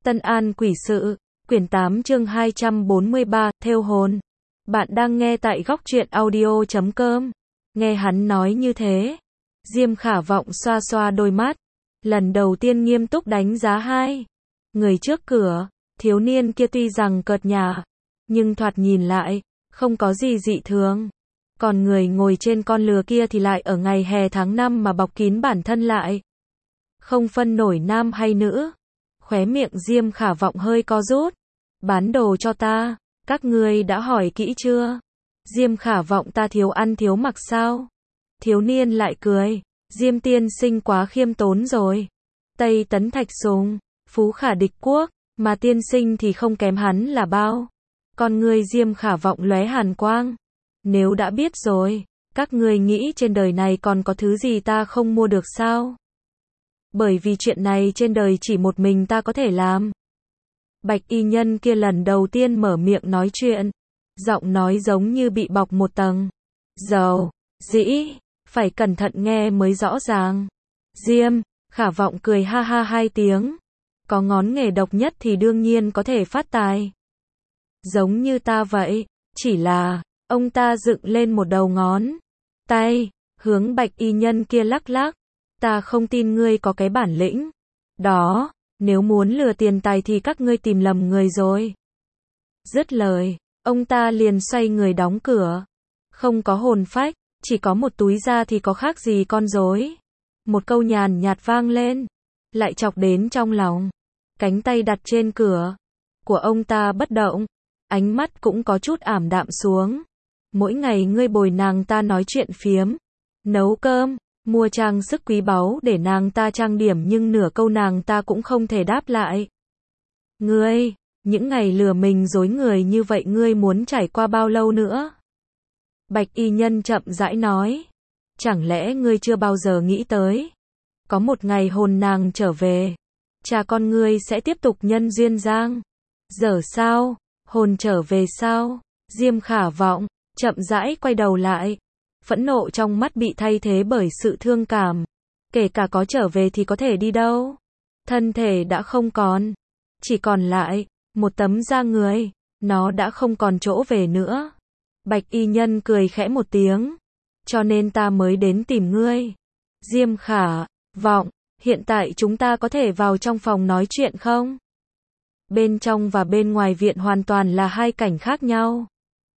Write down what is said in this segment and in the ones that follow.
Tân An Quỷ Sự, quyển 8 chương 243, theo hồn. Bạn đang nghe tại góc truyện audio.com. Nghe hắn nói như thế, Diêm Khả Vọng xoa xoa đôi mắt, lần đầu tiên nghiêm túc đánh giá hai người trước cửa. Thiếu niên kia tuy rằng cợt nhả, nhưng thoạt nhìn lại, không có gì dị thường. Còn người ngồi trên con lừa kia thì lại ở ngày hè tháng 5 mà bọc kín bản thân lại. Không phân nổi nam hay nữ. Khóe miệng Diêm Khả Vọng hơi co rút. Bán đồ cho ta, các ngươi đã hỏi kỹ chưa? Diêm Khả Vọng, ta thiếu ăn thiếu mặc sao? Thiếu niên lại cười. Diêm tiên sinh quá khiêm tốn rồi. Tây Tấn Thạch Sùng, Phú Khả Địch Quốc, mà tiên sinh thì không kém hắn là bao. Con ngươi Diêm Khả Vọng lóe hàn quang. Nếu đã biết rồi, các ngươi nghĩ trên đời này còn có thứ gì ta không mua được sao? Bởi vì chuyện này trên đời chỉ một mình ta có thể làm. Bạch y nhân kia lần đầu tiên mở miệng nói chuyện, giọng nói giống như bị bọc một tầng dầu dĩ, phải cẩn thận nghe mới rõ ràng. Diêm Khả Vọng cười ha ha hai tiếng. Có ngón nghề độc nhất thì đương nhiên có thể phát tài. Giống như ta vậy, chỉ là, ông ta dựng lên một đầu ngón tay, hướng bạch y nhân kia lắc lắc. Ta không tin ngươi có cái bản lĩnh đó, nếu muốn lừa tiền tài thì các ngươi tìm lầm người rồi. Dứt lời, ông ta liền xoay người đóng cửa. Không có hồn phách, chỉ có một túi da thì có khác gì con rối. Một câu nhàn nhạt vang lên, lại chọc đến trong lòng. Cánh tay đặt trên cửa của ông ta bất động, ánh mắt cũng có chút ảm đạm xuống. Mỗi ngày ngươi bồi nàng ta nói chuyện phiếm, nấu cơm, mua trang sức quý báu để nàng ta trang điểm, nhưng nửa câu nàng ta cũng không thể đáp lại. Ngươi, những ngày lừa mình dối người như vậy ngươi muốn trải qua bao lâu nữa? Bạch y nhân chậm rãi nói. Chẳng lẽ ngươi chưa bao giờ nghĩ tới, có một ngày hồn nàng trở về, cha con ngươi sẽ tiếp tục nhân duyên giang dở sao? Hồn trở về sao? Diêm Khả Vọng chậm rãi quay đầu lại. Phẫn nộ trong mắt bị thay thế bởi sự thương cảm. Kể cả có trở về thì có thể đi đâu? Thân thể đã không còn, chỉ còn lại một tấm da người, nó đã không còn chỗ về nữa. Bạch y nhân cười khẽ một tiếng. Cho nên ta mới đến tìm ngươi. Diêm Khả Vọng, hiện tại chúng ta có thể vào trong phòng nói chuyện không? Bên trong và bên ngoài viện hoàn toàn là hai cảnh khác nhau.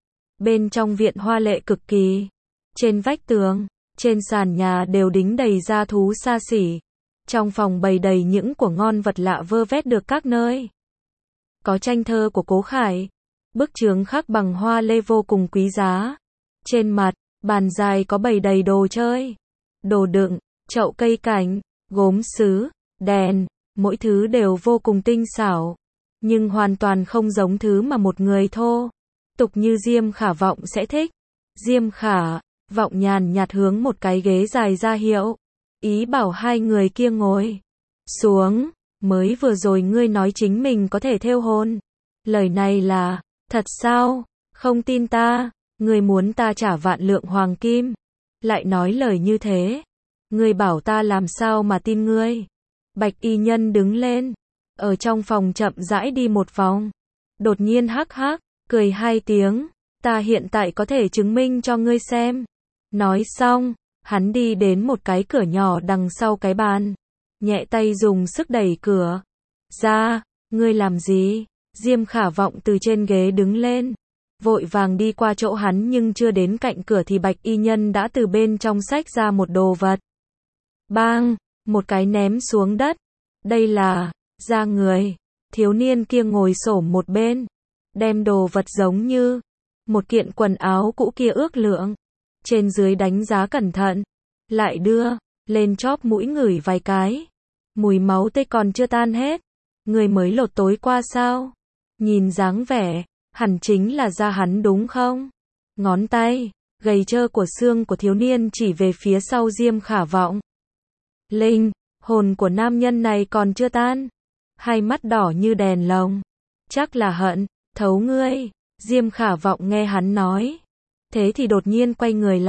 Bên trong viện hoa lệ cực kỳ. Trên vách tường, trên sàn nhà đều đính đầy da thú xa xỉ. Trong phòng bày đầy những của ngon vật lạ vơ vét được các nơi. Có tranh thơ của Cố Khải, bức chướng khắc bằng hoa lê vô cùng quý giá. Trên mặt bàn dài có bày đầy đồ chơi, đồ đựng, chậu cây cảnh, gốm sứ, đèn, mỗi thứ đều vô cùng tinh xảo, nhưng hoàn toàn không giống thứ mà một người thô tục như Diêm Khả Vọng sẽ thích. Diêm Khả Vọng nhàn nhạt hướng một cái ghế dài ra hiệu, ý bảo hai người kia ngồi xuống. Mới vừa rồi ngươi nói chính mình có thể thêu hồn, lời này là thật sao? Không tin ta? Ngươi muốn ta trả vạn lượng hoàng kim, lại nói lời như thế. Ngươi bảo ta làm sao mà tin ngươi? Bạch y nhân đứng lên, ở trong phòng chậm rãi đi một vòng. Đột nhiên hắc hắc, cười hai tiếng. Ta hiện tại có thể chứng minh cho ngươi xem. Nói xong, hắn đi đến một cái cửa nhỏ đằng sau cái bàn. Nhẹ tay dùng sức đẩy cửa ra. Ngươi làm gì? Diêm Khả Vọng từ trên ghế đứng lên, vội vàng đi qua chỗ hắn, nhưng chưa đến cạnh cửa thì bạch y nhân đã từ bên trong xách ra một đồ vật. Bang, một cái ném xuống đất. Đây là da người. Thiếu niên kia ngồi xổm một bên, đem đồ vật giống như một kiện quần áo cũ kia ước lượng, trên dưới đánh giá cẩn thận, lại đưa lên chóp mũi ngửi vài cái. Mùi máu tươi còn chưa tan hết. Người mới lột tối qua sao? Nhìn dáng vẻ, hẳn chính là da hắn đúng không? Ngón tay gầy trơ của xương của thiếu niên chỉ về phía sau Diêm Khả Vọng. Linh hồn của nam nhân này còn chưa tan. Hai mắt đỏ như đèn lồng. Chắc là hận thấu ngươi. Diêm Khả Vọng nghe hắn nói thế thì đột nhiên quay người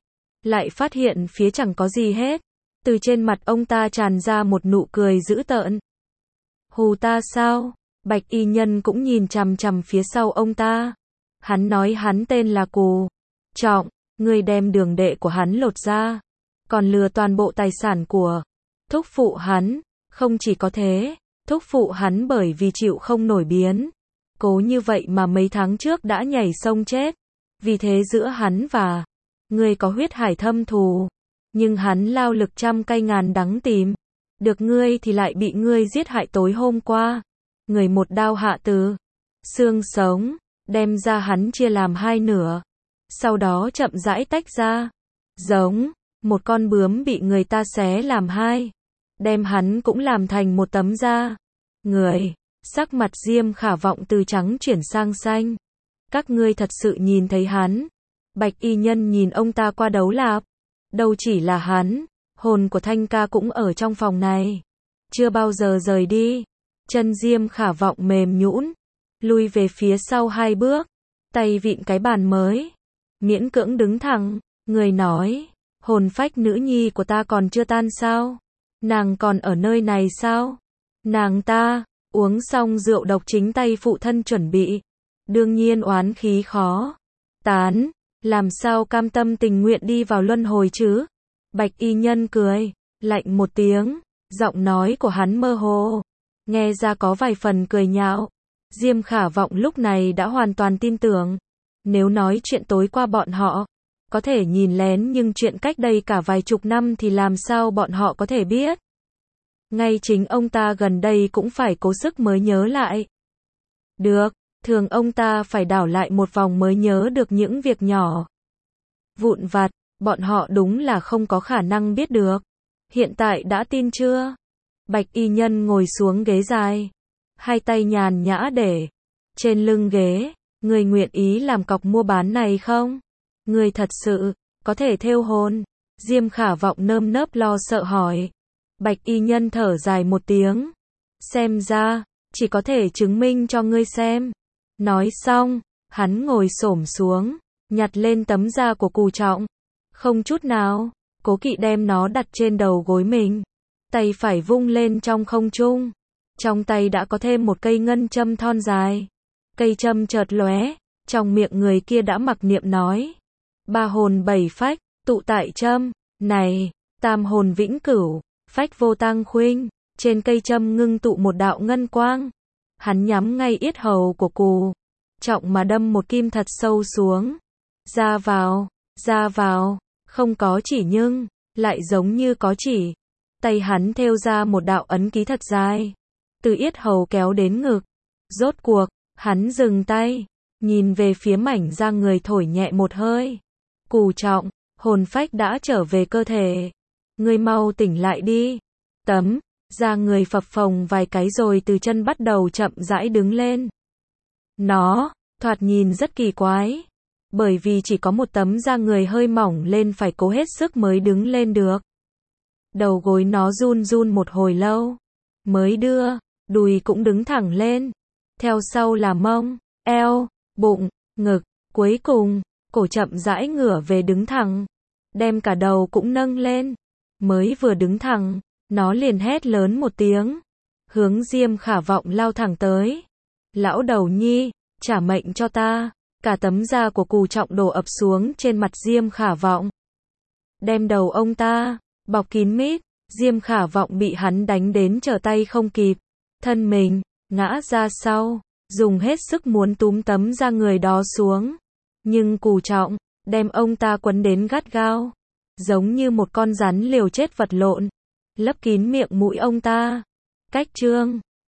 lại phát hiện phía chẳng có gì hết. Từ trên mặt ông ta tràn ra một nụ cười dữ tợn. Hù ta sao? Bạch y nhân cũng nhìn chằm chằm phía sau ông ta. Hắn nói hắn tên là Cù Trọng, ngươi đem đường đệ của hắn lột ra, còn lừa toàn bộ tài sản của thúc phụ hắn. Không chỉ có thế, thúc phụ hắn bởi vì chịu không nổi biến cố như vậy mà mấy tháng trước đã nhảy sông chết. Vì thế giữa hắn và ngươi có huyết hải thâm thù, nhưng hắn lao lực trăm cây ngàn đắng tìm được ngươi thì lại bị ngươi giết hại tối hôm qua. Người một đao hạ từ xương sống, đem ra hắn chia làm hai nửa, sau đó chậm rãi tách ra, giống một con bướm bị người ta xé làm hai, đem hắn cũng làm thành một tấm da người. Sắc mặt Diêm Khả Vọng từ trắng chuyển sang xanh. Các ngươi thật sự nhìn thấy hắn? Bạch y nhân nhìn ông ta qua đấu lạp. Đâu chỉ là hắn, hồn của Thanh ca cũng ở trong phòng này, chưa bao giờ rời đi. Chân Diêm Khả Vọng mềm nhũn, lui về phía sau hai bước, tay vịn cái bàn mới, miễn cưỡng đứng thẳng. Người nói, hồn phách nữ nhi của ta còn chưa tan sao? Nàng còn ở nơi này sao? Nàng ta uống xong rượu độc chính tay phụ thân chuẩn bị, đương nhiên oán khí khó tán, làm sao cam tâm tình nguyện đi vào luân hồi chứ? Bạch y nhân cười lạnh một tiếng, giọng nói của hắn mơ hồ, nghe ra có vài phần cười nhạo. Diêm Khả Vọng lúc này đã hoàn toàn tin tưởng. Nếu nói chuyện tối qua bọn họ có thể nhìn lén, nhưng chuyện cách đây cả vài chục năm thì làm sao bọn họ có thể biết? Ngay chính ông ta gần đây cũng phải cố sức mới nhớ lại được, thường ông ta phải đảo lại một vòng mới nhớ được những việc nhỏ vụn vặt, bọn họ đúng là không có khả năng biết được. Hiện tại đã tin chưa? Bạch y nhân ngồi xuống ghế dài, hai tay nhàn nhã để trên lưng ghế. Người nguyện ý làm cọc mua bán này không? Người thật sự có thể thêu hồn? Diêm Khả Vọng nơm nớp lo sợ hỏi. Bạch y nhân thở dài một tiếng. Xem ra chỉ có thể chứng minh cho ngươi xem. Nói xong, hắn ngồi xổm xuống, nhặt lên tấm da của Cù Trọng, không chút nào cố kỵ đem nó đặt trên đầu gối mình, tay phải vung lên trong không trung, trong tay đã có thêm một cây ngân châm thon dài. Cây châm chợt lóe, trong miệng người kia đã mặc niệm nói: ba hồn bảy phách, tụ tại châm này, tam hồn vĩnh cửu, phách vô tang khuynh. Trên cây châm ngưng tụ một đạo ngân quang, hắn nhắm ngay yết hầu của Cù Trọng mà đâm một kim thật sâu xuống. Ra vào, không có chỉ nhưng lại giống như có chỉ. Tay hắn thêu ra một đạo ấn ký thật dài, từ yết hầu kéo đến ngực. Rốt cuộc, hắn dừng tay, nhìn về phía mảnh da người, thổi nhẹ một hơi. Cù Trọng, hồn phách đã trở về cơ thể. Ngươi mau tỉnh lại đi. Tấm da người phập phồng vài cái rồi từ chân bắt đầu chậm rãi đứng lên. Nó thoạt nhìn rất kỳ quái, bởi vì chỉ có một tấm da người hơi mỏng lên, phải cố hết sức mới đứng lên được. Đầu gối nó run run một hồi lâu, mới đưa đùi cũng đứng thẳng lên. Theo sau là mông, eo, bụng, ngực, cuối cùng cổ chậm rãi ngửa về đứng thẳng, đem cả đầu cũng nâng lên. Mới vừa đứng thẳng, nó liền hét lớn một tiếng, hướng Diêm Khả Vọng lao thẳng tới. Lão đầu nhi, trả mệnh cho ta. Cả tấm da của Cù Trọng đổ ập xuống trên mặt Diêm Khả Vọng, đem đầu ông ta bọc kín mít. Diêm Khả Vọng bị hắn đánh đến trở tay không kịp, thân mình ngã ra sau, dùng hết sức muốn túm tấm da người đó xuống, nhưng Cù Trọng đem ông ta quấn đến gắt gao, giống như một con rắn liều chết vật lộn, lấp kín miệng mũi ông ta. Cách chương